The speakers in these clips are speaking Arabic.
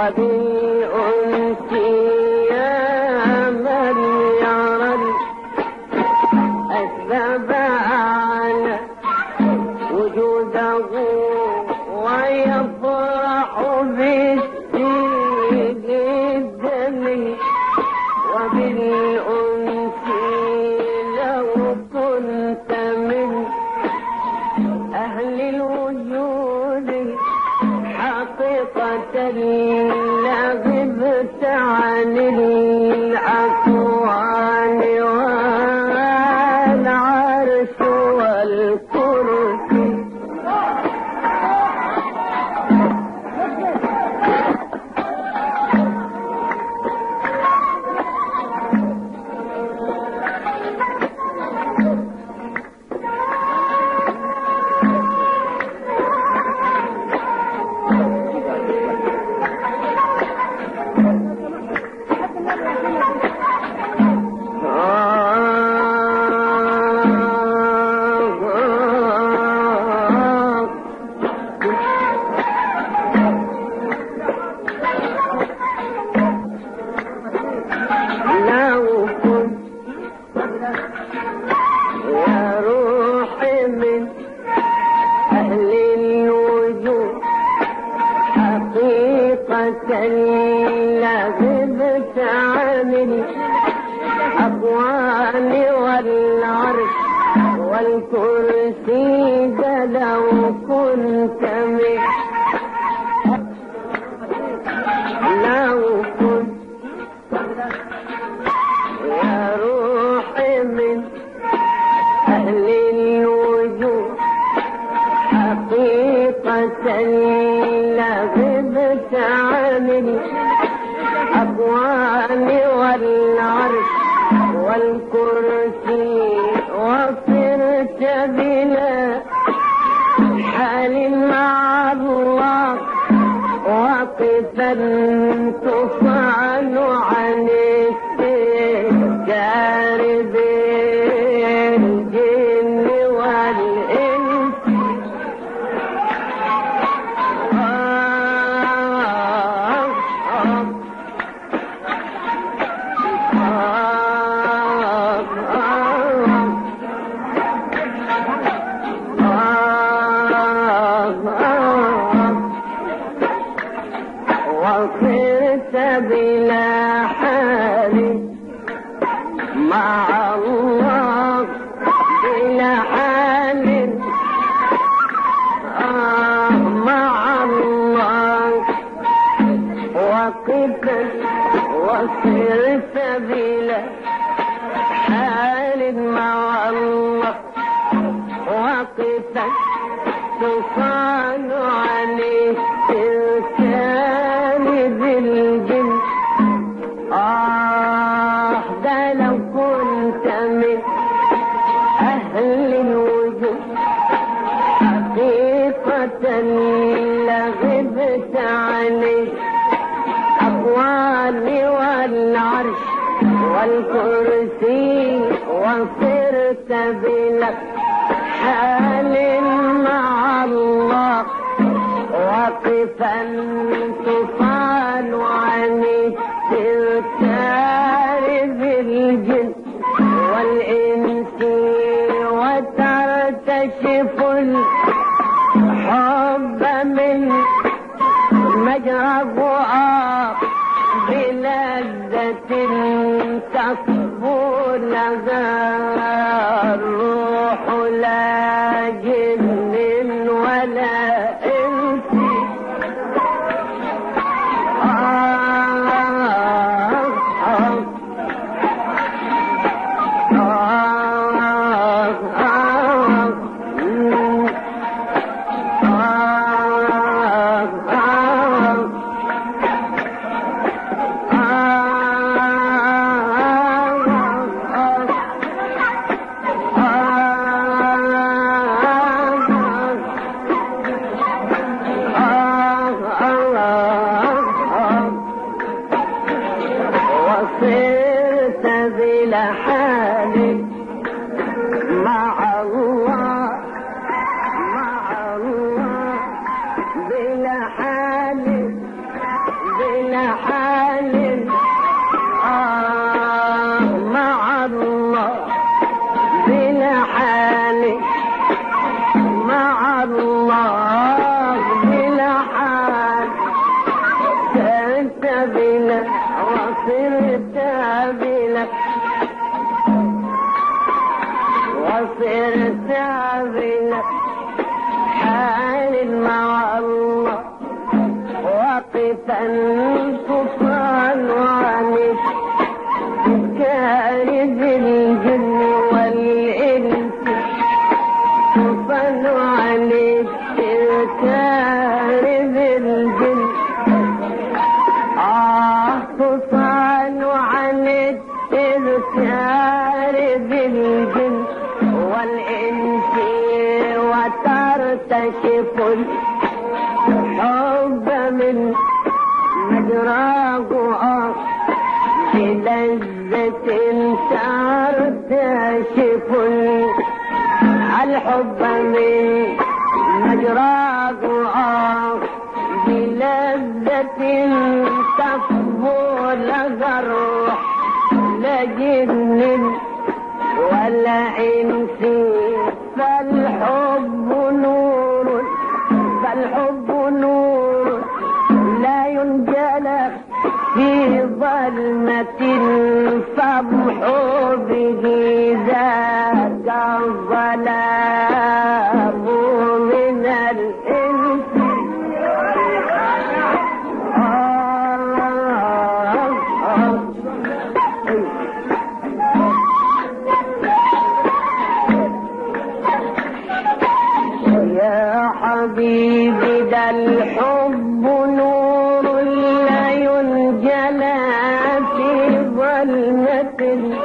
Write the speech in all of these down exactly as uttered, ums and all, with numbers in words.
وبالأنس يا من يرى الأسباب على وجوده ويفرح بالسيد الدمي وبالأنس لو كنت من أهل الوجود حقيقة لغبت عن الأكوان والعرش والكرسي لغبت عن الأكوان والعرش والكرسي لو كنت من لو كنت يا روحي من أهل الوجود حقيقة لغبت عن الأكوان والعرش والكرسي وصرت بلا حال مع الله واقفا تفعل عن السجار بالجن والإنس وصرت بلا حال مع الله بلا حال آه مع الله وقفا وصرت بلا حال مع الله وقفا تصال عن التركان بالجن آه ده لو كنت من أهل الوجود حقيقة لغبت عن الأكوان والعرش والكرسي وصرت بلا حال مع الله واقفا تفعل عن التركار بالجن والإنس وترتشف الحب من مجرى فؤاد بلذة تصفو لها الروح لا جن ولا إنس صرت بلا حال مع الله مع الله بلا حال بلا بلا حال آه مع الله بلا حال مع الله بلا حال كنت بلا وصرت بلا وصرت بلا حال مع الله وقفا تصال عنك كارث الجن والإنس تصال عليك كارث الجن آه تصال عليك كارث الجن والإنس وترتشف الحب من مجراه بلذة ترتشف الحب من مجراه بلذة تصبو لها الروح لا جن ولا إنس فالحب نور فالحب نور لا ينجلى في ظلمة فامحو به ذاك الظلام من الإنس يا حبيبي ده الحب نور لا ينجلى في ظلمة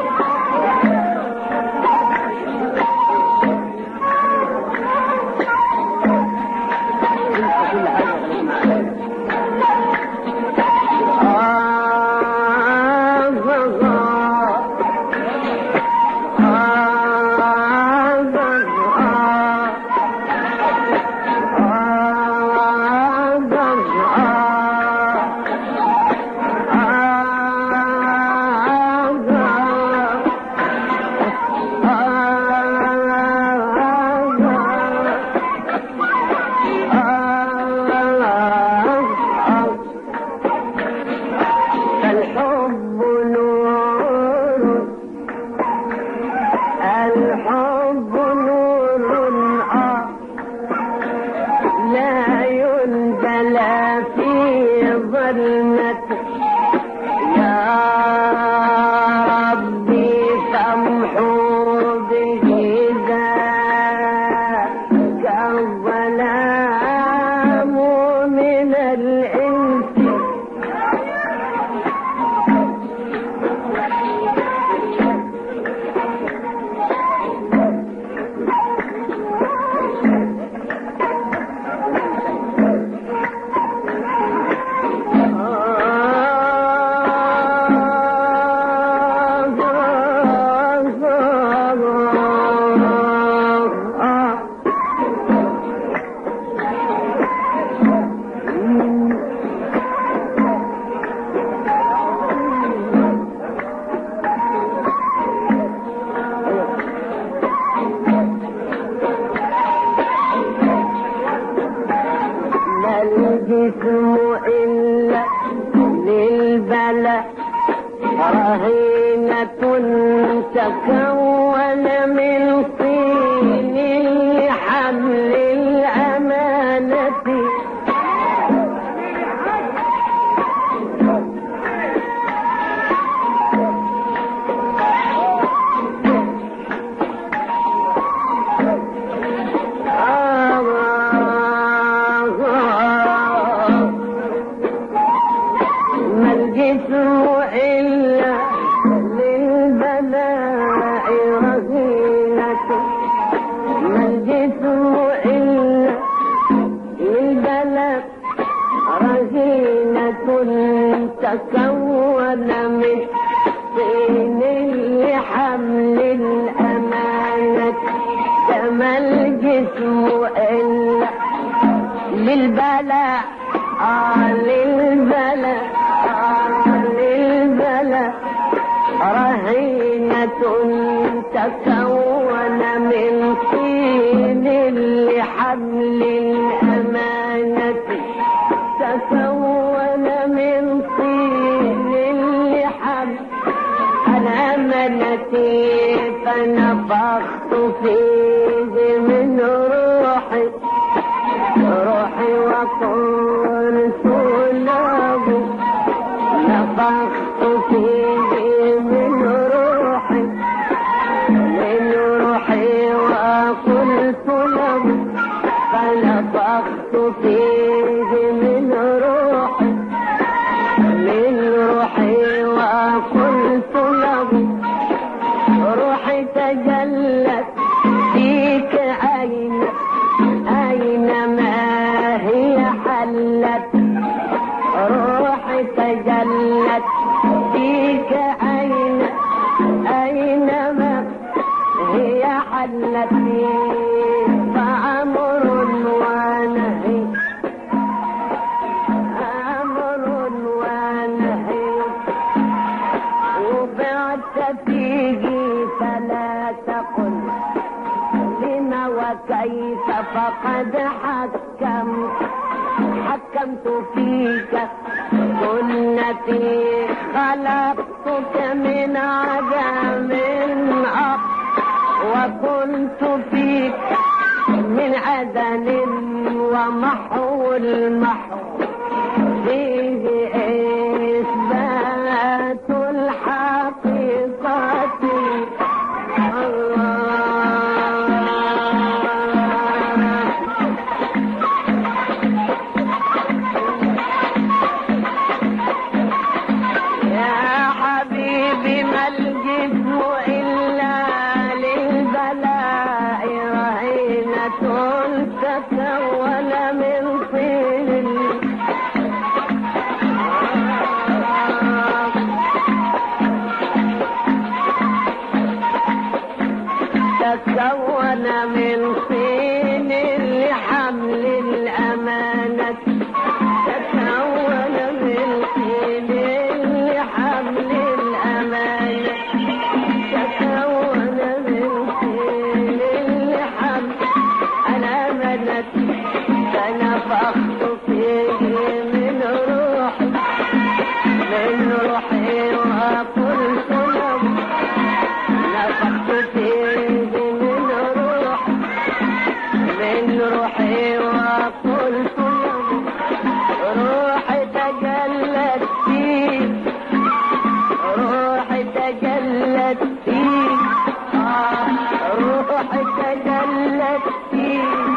الجسم إلا للبلاء رهينة تكون من طين لحمل الأمانة تكون من طين لحمل الأمانة كما الجسم إلا للبلاء آه للبلاء رهينة تكون من طين لحمل الأمانة تكون من طين لحمل الأمانة فنفخت فيه من روحي روحي وقلت له نفخت فيه من روحي من روحي وقلت له فنفخت فيه من روحي من روحي وقلت له روحي تجلت فيك أين أينما هي حلت روحي تجلت فيك أين أينما هي حلت فأمر ونهي أمر ونهي وبعت فيه فلا تقل لما وكيف فقد حكمت حكمت فيك سنتي خلقتك من عدم أب وكنت فيك من عدن ومحو المحو فيه إثبات الحقيقة تكون من طين لحمل الأمانة تكون من طين لحمل الأمانة تكون من طين لحمل الأمانة فنفخت فيه من روحي من روحي وقلت له نفخت فيه من روحي وقلت له روحي تجلت فيك روحي تجلت فيك آه روحي تجلت فيك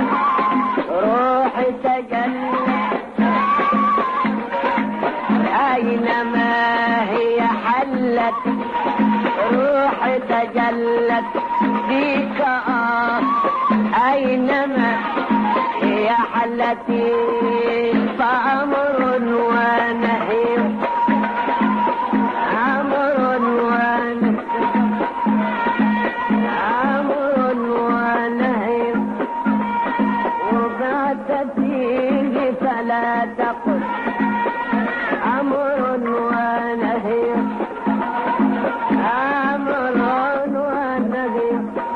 روحي تجلت أينما هي حلت روحي تجلت فيك آه أينما هي حلتي فأمر ونهي أمر ونهي أمر ونهي وبعت فيه فلا تقل أمر ونهي أمر ونهي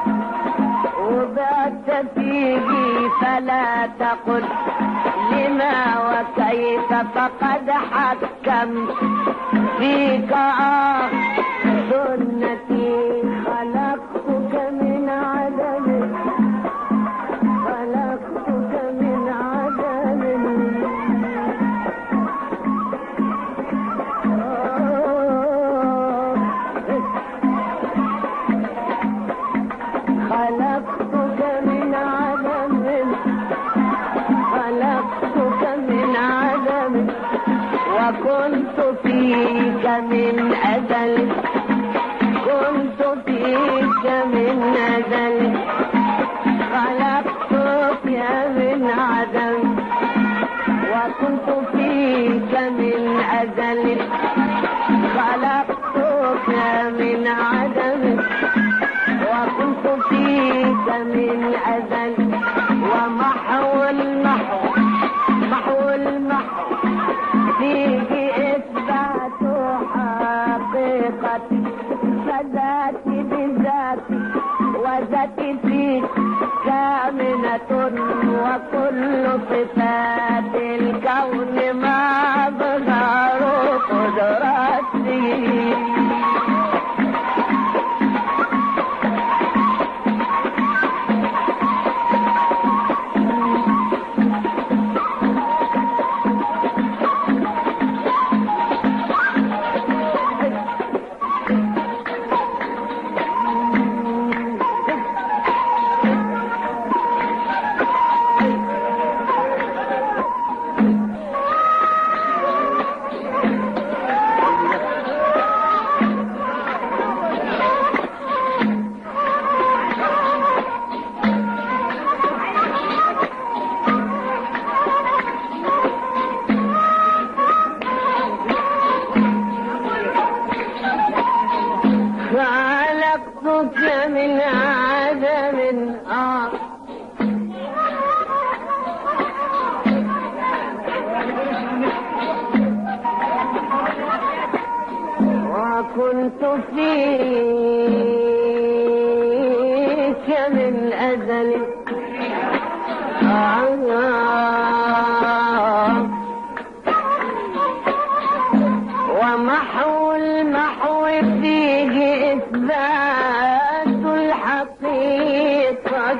وبعت فيه فلا تقل لما وكيف فقد حكمت فيك آه سنتي خلقتك من عدم خلقتك من عدم خلقتك من عدم خلقتك من عدم وكنت فيك من أزل كنت فيك من أزل خلقتك من عدم وكنت فيك من أزل خلقتك من عدم وكنت فيك من أزل ومحو المحو محو المحو فيه إثبات حقيقة كنت فيك من أزل ومحو المحو فيه إثبات الحقيقة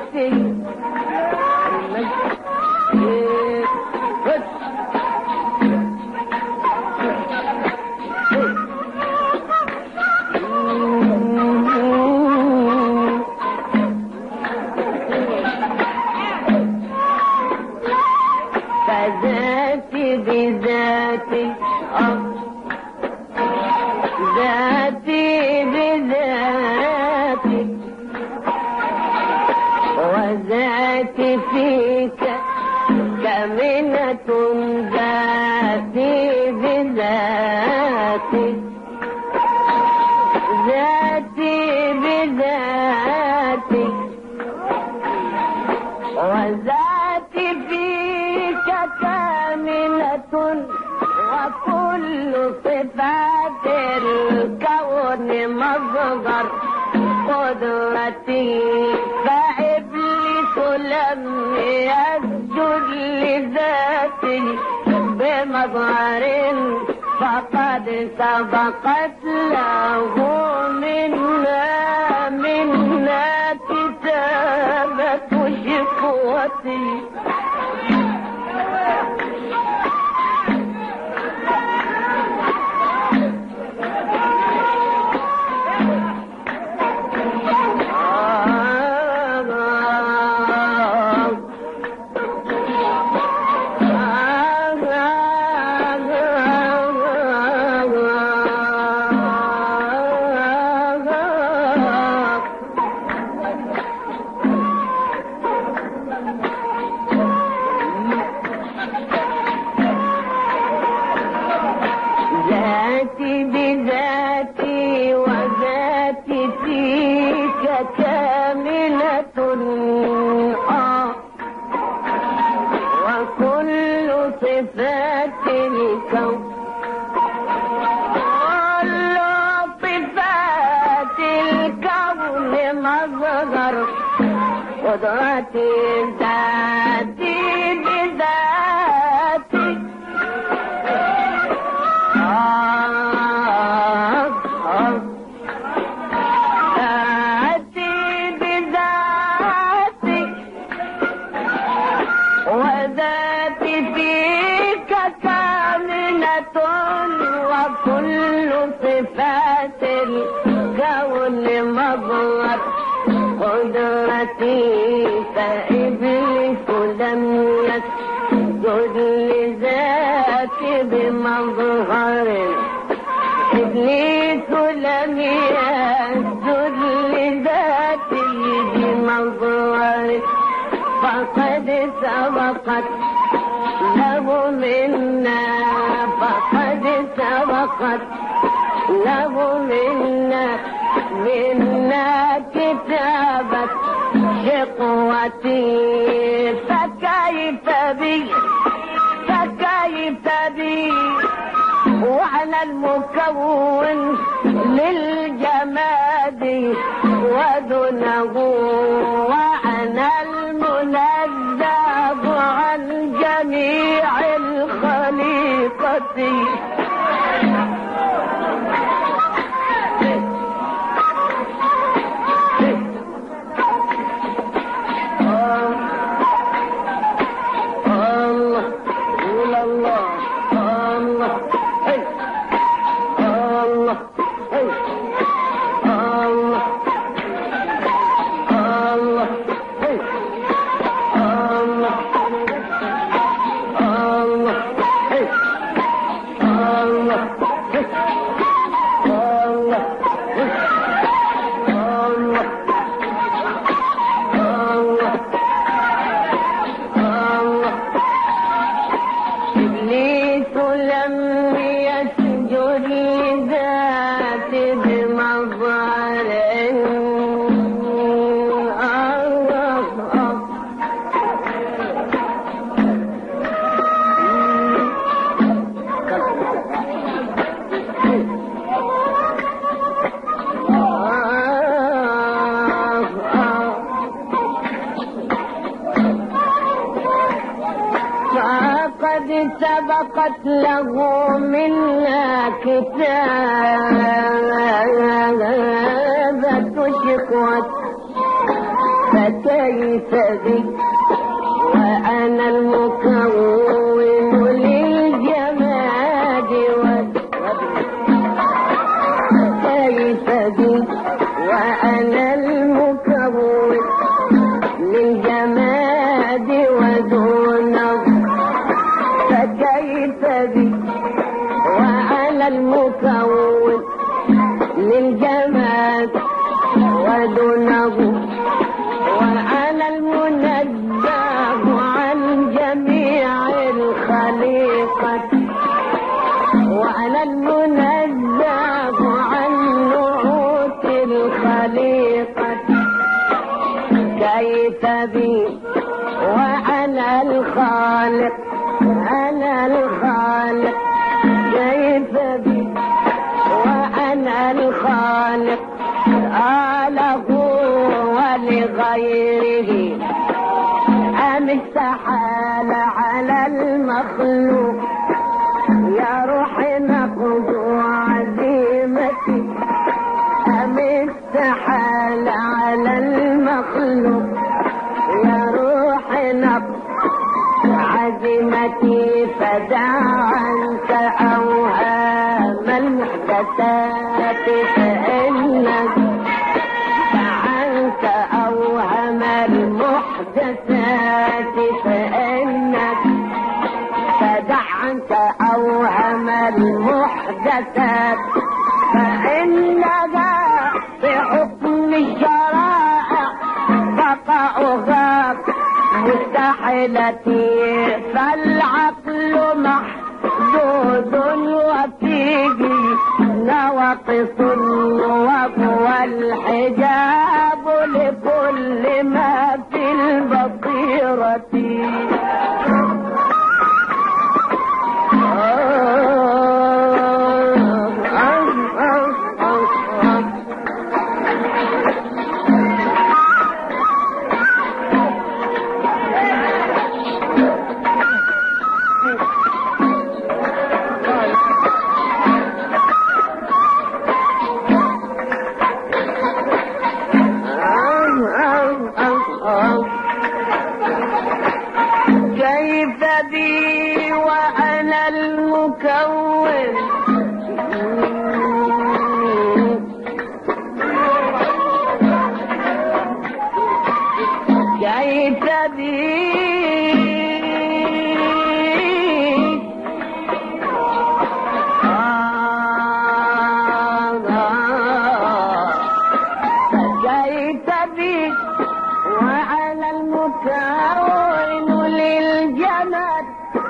فذاتي بذاتي ذاتي بذاتي وذاتي فيك كامنة ذاتي بذاتي ذاتي بذاتي وذاتي فيك كامنة وكل صفات الكون مصدر قدرتي فإبليس لم يسجد لذاتي بمظهر فقد سبقت له منا منا كتابة شقوتي ذاتي بذاتي وذاتي فيك كاملة آه وكل صفات الكون كل صفات الكون مظهر قدرتي ذاتي بذاتي ذاتي بذاتي وذاتي فيك كامنة وكل صفات الكون مظهر قدرتي فإبليس لم يسجد لذاتي بمظهر إبليس لم يسجد لذاتي بمظهر فقد سبقت له منا فقد سبقت له منا منا كتابة شقوتي فكيف بي فكيف بي وأنا المكون للجماد ودونه وأنا المنزه عن جميع الخليقة الله لقد سبقت له منا كتابة شكوى فكيف بي وأنا المكون للجماد فكيف بي وأنا المكون للجماد ودونه فكيف بي وأنا المكون للجماد ودونه وأنا المنزه عن جميع الخليقة وأنا المنزه عن نعوت الخليقة كيف بي وأنا الخالق أنا الخالق كيف بي وأنا الخالق آله ولغيره أم استحال على المخلوق يا روحي نقض عزيمتي أم استحال على المخلوق يا روحي نقض عزيمتي فدع عنك أوهام المحدثات فإنك عنك أوهام المحدثات فإنك فدع عنك أوهام المحدثات فإنها بحكم الشرائع بقاؤها مستحيلتي فالعقل محدود وفيه نواقص وهو الحجاب لكل ما في البصيرة كيف بي وأنا المكون كيف بي كيف بي وأنا المكون للجماد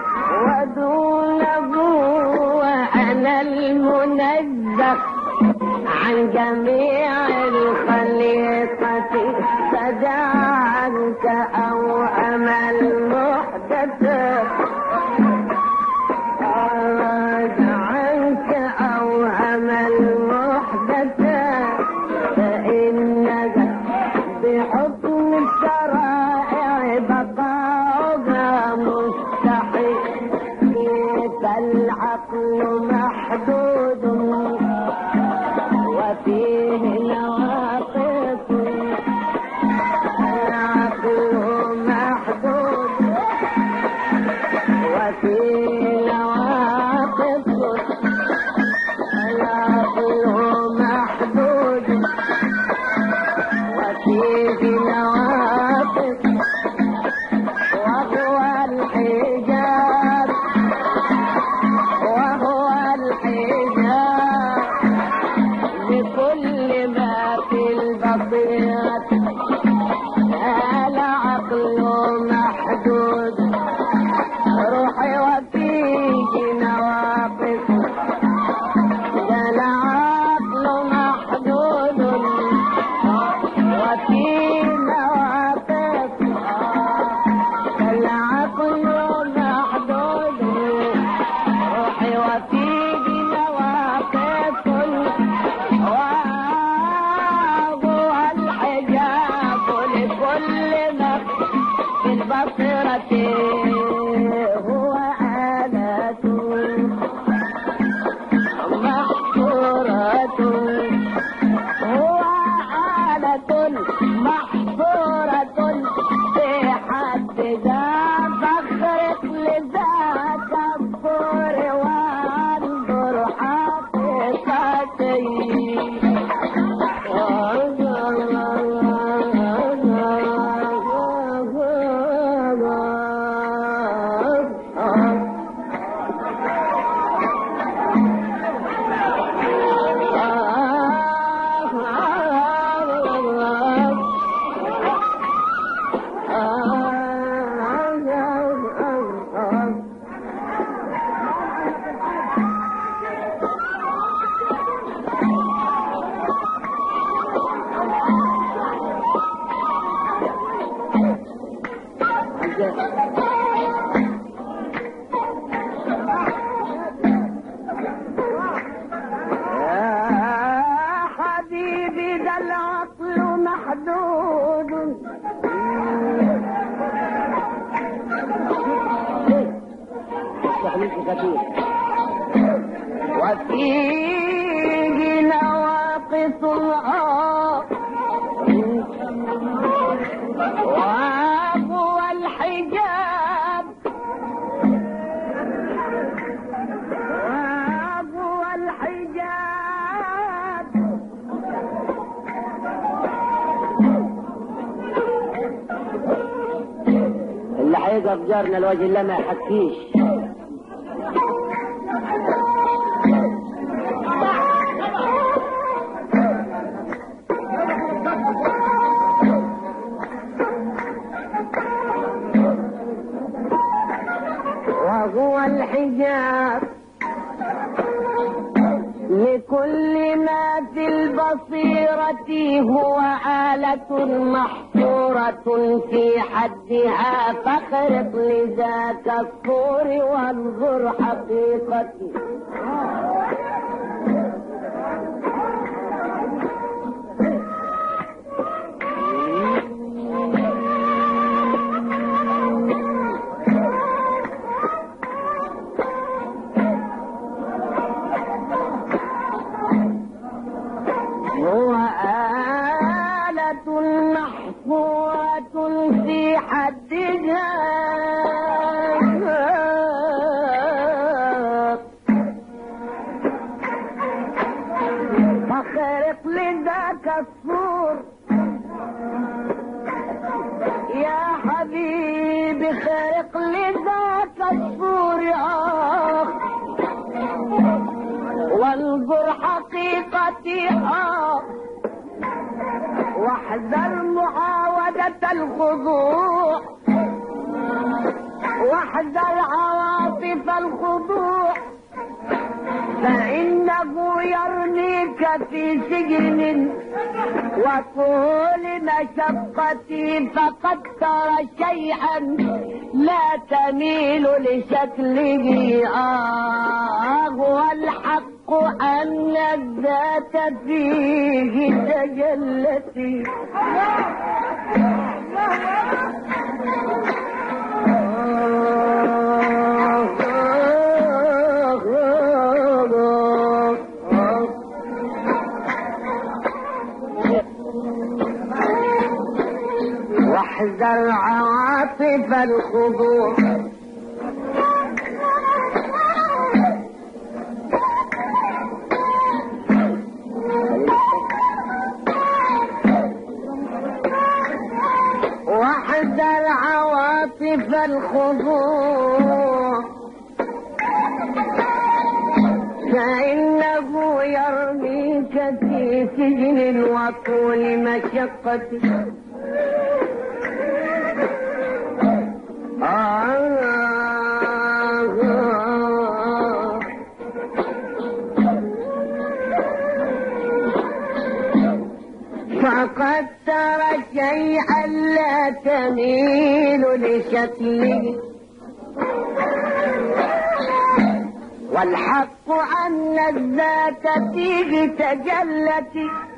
ودونه وأنا المنزه عن جميع الخليقة فدع عنك أوهام المحدثات فدع عنك أوهام المحدثات فإنك بحكم الشرائع بقاؤها مستحيل فالعقل محدود وفيه نواقص العقل محدود وفيه نواقص العقل محدود وفيه نواقص وهو الحجاب وهو الحجاب لكل ما في البصيرة العقل محدود روحي وفيه تخليك كثير. وفيه نواقص العار وهو الحجاب وهو الحجاب اللي هيقف جارنا الوجه الله ما يحكيش. وهو الحجاب لكل ما في البصيرة، هو آلة محصورة في حدها، فاخرق لذاك الصور وانظر حقيقتي. هو آلة محصورة في حدها، فاخرق لذاك الصور يا حبيبي، خرق لذاك الصور آه وانظر حقيقتي آه واحذر معاودة الخضوع، واحذر عواطف الخضوع، فإنه يرميك في سجن وطول مشقتي، فقد ترى شيئا لا تميل لشكله آه والحق أن الذات فيه تجلتي. واحذر عواطف الخضوع، واحذر عواطف الخضوع، فإنه يرميك في سجن وطول مشقتي. فقد ترى شيئا لا تميل لشكله، والحق أن الذات فيه تجلت.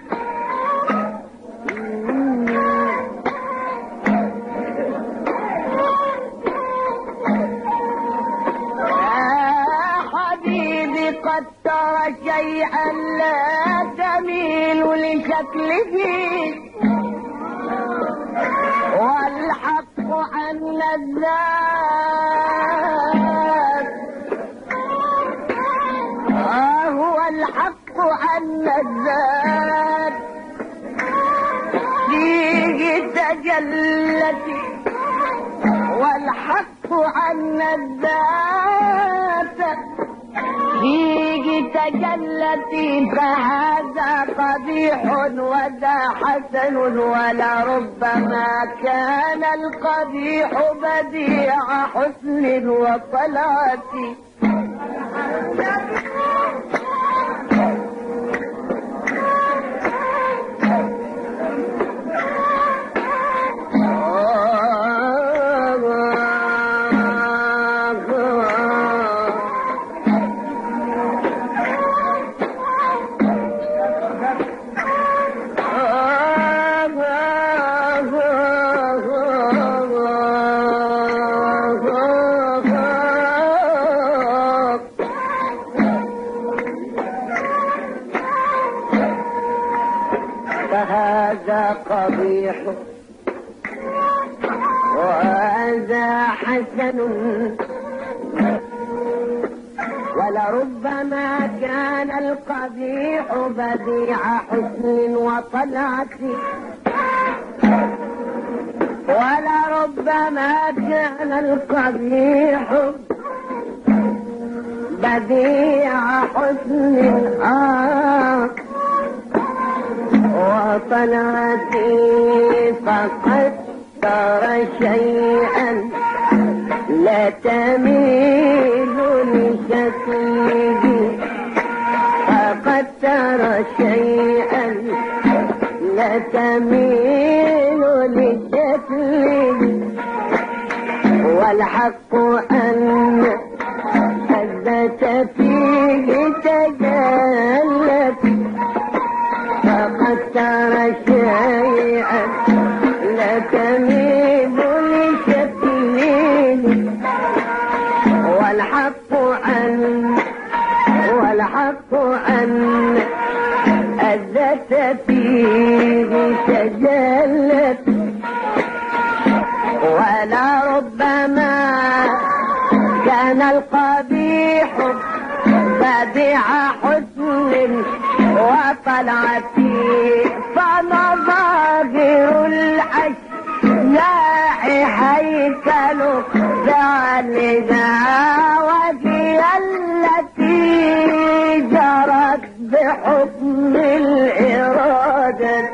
قد ترى شيئا لا تميل لشكله، والحق أن الذات آه هو الحق أن الذات فيه تجلت، والحق أن الذات فيه تجلت، فهذا قبيح وذا حسن، ولربما كان القبيح بديع حسن وطلعة. هذا قبيح وهذا حسن، ولربما كان القبيح بديع حسن وطلعة، ولربما كان القبيح بديع حسن آه وطلعتي، فقد ترى شيئا لا تميل لشكله، فقد ترى شيئا لا تميل لشكله، والحق أن الذات فيه تجلت، فقد ترى شيئا لا تميل لشكله، والحق أن والحق أن الذات فيه تجلت، ولربما كان القبيح بديع حسن وطلعة، فمظاهر الأشياء هيكل ذلها، وهي التي جرت بحكم الإرادة،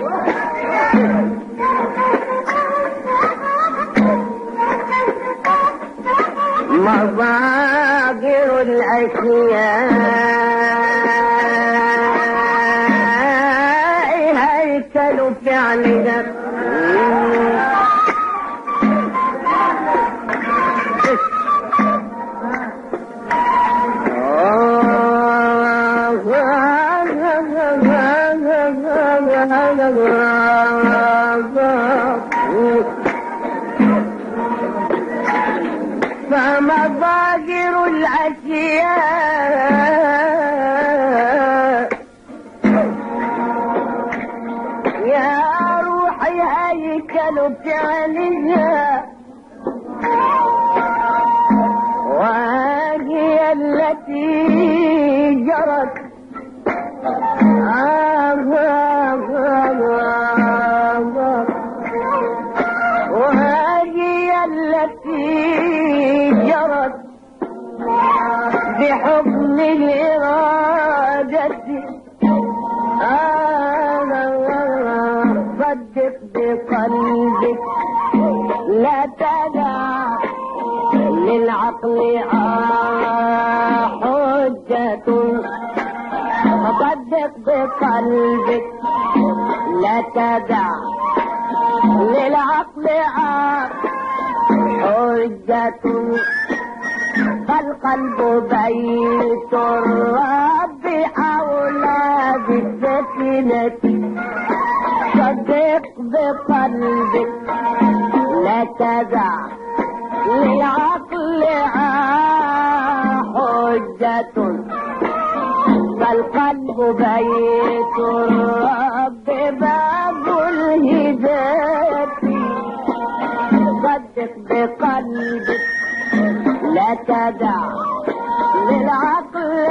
مظاهر الأشياء هيكل فعلها، فمظاهر الأشياء يا روحي هيكل فعلها، وهي التي جرت وهي التي جرت بحكم الإرادة، صدق بقلبك لا تدع للعقل حجة، صدق بقلبك لا تدع للعقل حجة، فالقلب بيت الرب أولى بالسكينة، صدق بقلبك لا تدع للعقل حجة، فالقلب بيت الرب باب الهداية، صدق بقلبك لا تدع للعقل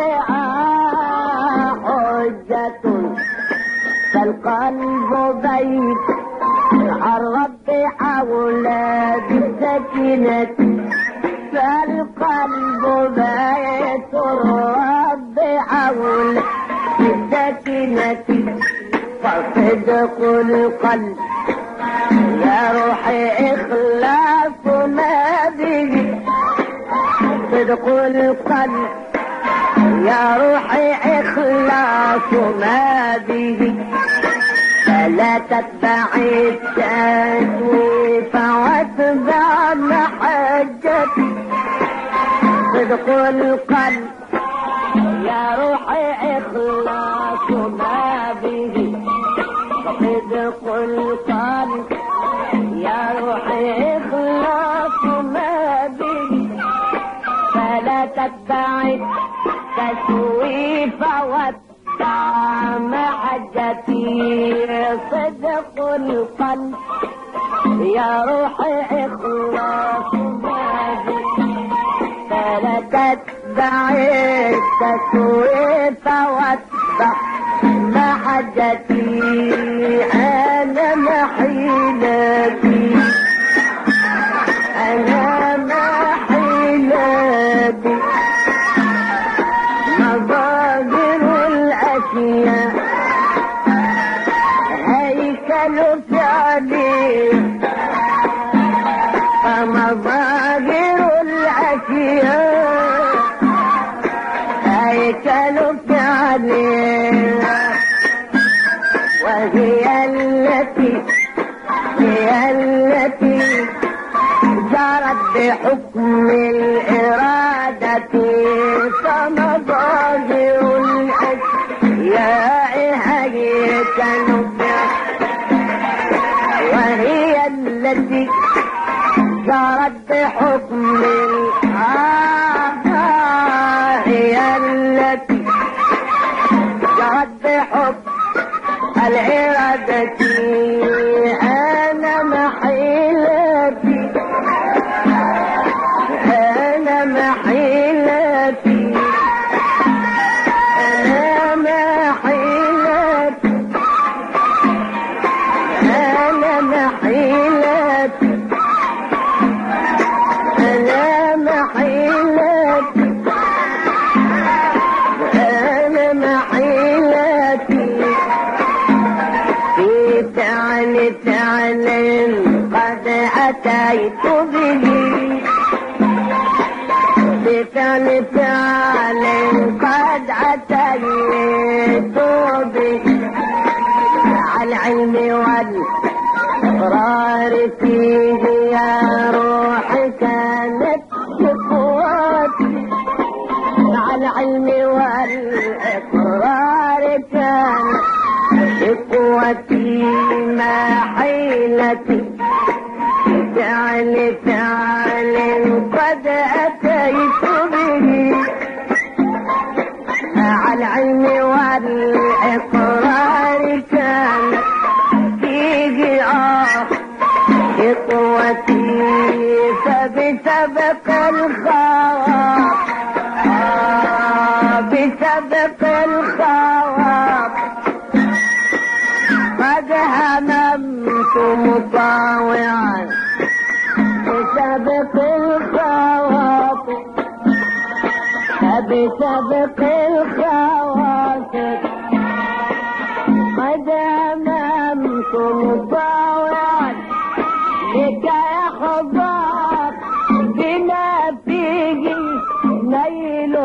حجة، فالقلب بيت الرب أولى بالسكينة، فالقلب بيت الرب أولى بالسكينة، فصدق القلب يا روحي إخلاص ما به، صدق القلب يا روحي إخلاص ما به، فلا تتبع التسويف واتبع محجتي، صدق القلب يا روحي إخلاص ما به، صدق القلب يا روحي إخلاص ما به، فلا تتبع التسويف واتبع محجتي صدق القلب يا روحي إخلاص فلا تتبعي التسويف واتبع محجتي أنا محيلتي أنا محيلتي مظاهر الأشياء هيكل فعلي فمظاهر الأشياء هيكل فعلي وهي التي هي التي جرت بحكم الإرادة فمظاهر الأشياء هيكل وهي التي جرت بحكم الإرادة هي التي جرت بحكم الإرادة أنا محيلتي أنا محيلتي أنا محيلتي أنا محيلتي أنا محيلتي أنا محيلتي في فعل فعل قد أتيت به بفعل فعل قد أتيت به على العلم والإقرار فيه يا روحي كانت قوتي على العلم والإقرار كانت قوتي ما حيلتي فعل فعل قد أتيت به على العلم والإقرار كانت فيه آه قوتي فبسبق الخواطر آه بسبق الخواطر قد هممت مطاوعا بسبق الخواطر بسبق الخواطر قد هممت مطاوعا لكي يحضر بما فيه نيل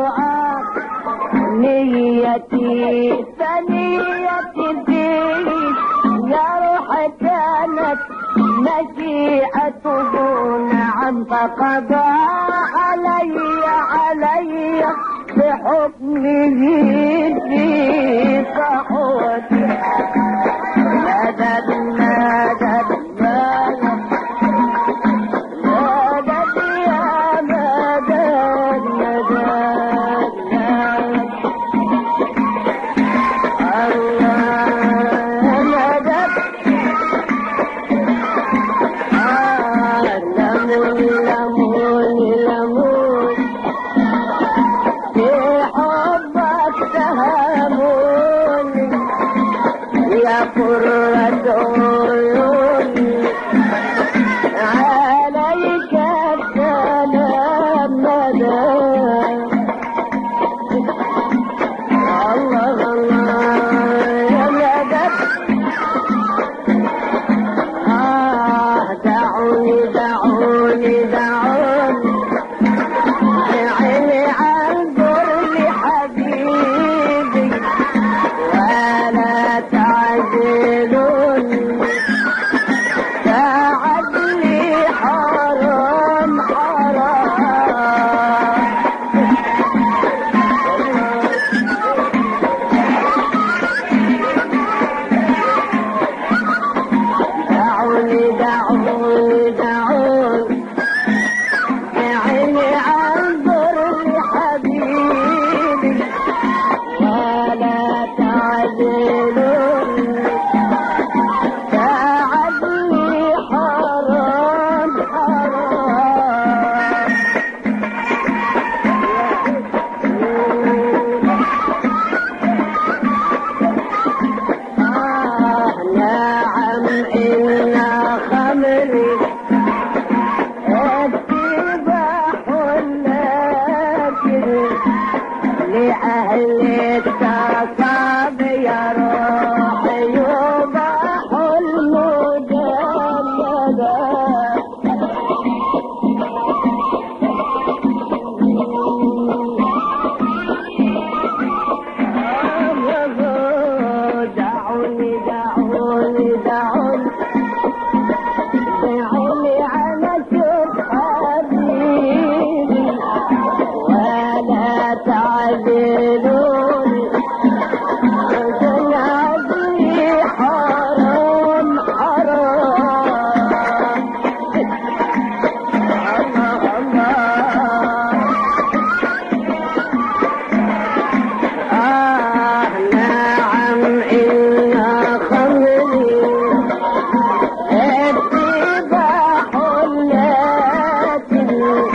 نيتي فنيتي فيه يا روح كانت مشيئته نعم فقضى علي علي بحكمه في صحوتي مدد مدد مدد مدد يا مدد مدد قرة عيوني عليك السلام مدى الله الله يا مدى آه دعوني دعوني دعوني عيني انظر لحبيبي ولا تعجل لأهل التصاب يا روح يباح المجلدة دعوني دعوني دعوني دعوني على شوف حبيبي ولا تعذلوني جنازي حرام حرام الله الله آه نعم إن خمري اتباح التي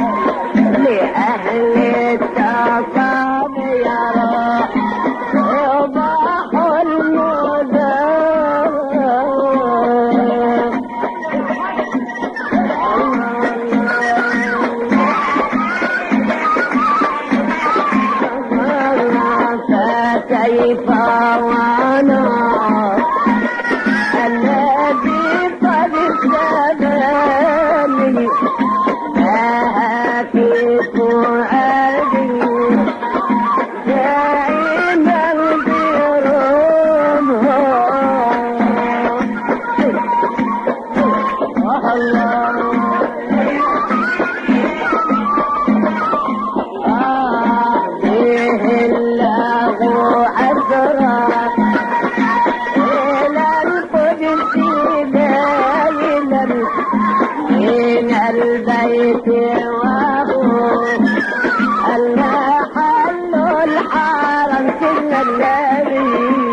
لأهل التصاب يرى يباح فكيف وانا الذي قد استباني لها في فؤادي دائما برمها الله آه به الله عذرا إلى القدس ليلا من البيت وهو المحل الحرم كل الذي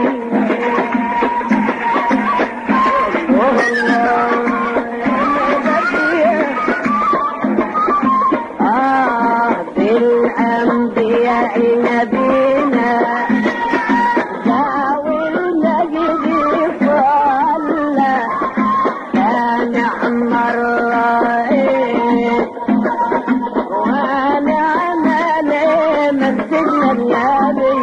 آه بالأنبياء نبينا ذوي المجد صلى فنعم الرئيس ونعم المسجد النبي